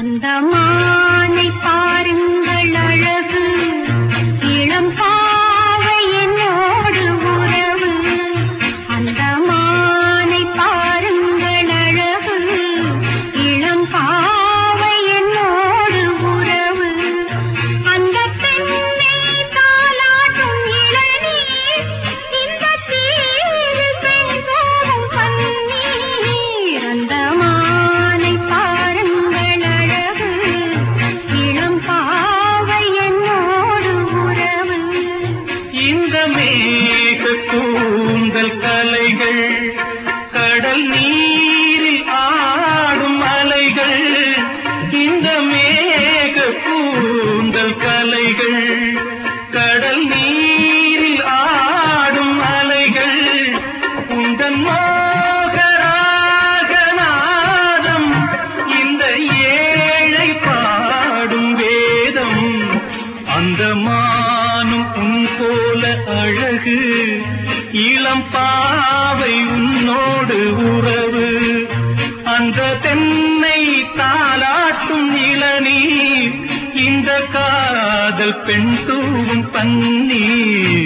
அந்த மானை பாருங்கள் அழகு, இளம் பாவை என்னோடு உறவு. அந்த மானை பாருங்கள் அழகு, இளம் பாவை என்னோடு உறவு. அந்த பெண்ணை தாலாட்டும் இளநீர், இந்த தீரில் பெண் தோறும் பன்னீர். அந்த மானை பாருங்கள் அழகு, இளம் பாவை என்னோடு உறவு. இந்த மேக கூந்தல் கலைகள், கடல் நீரில் ஆடும் அலைகள். இந்த மேக கூந்தல் கலைகள், கடல் நீரில் ஆடும் அலைகள். உந்தன் மோகராகநாதம், இந்த ஏழை பாடும் வேதம். அந்த மானும் உன் போல அழகு, இளம் பாவை உன்னோடு உறவு. அந்த தென்னை தாலாட்டும் இளநீர், இந்த காதல் பெண் தூவும் பன்னீர்.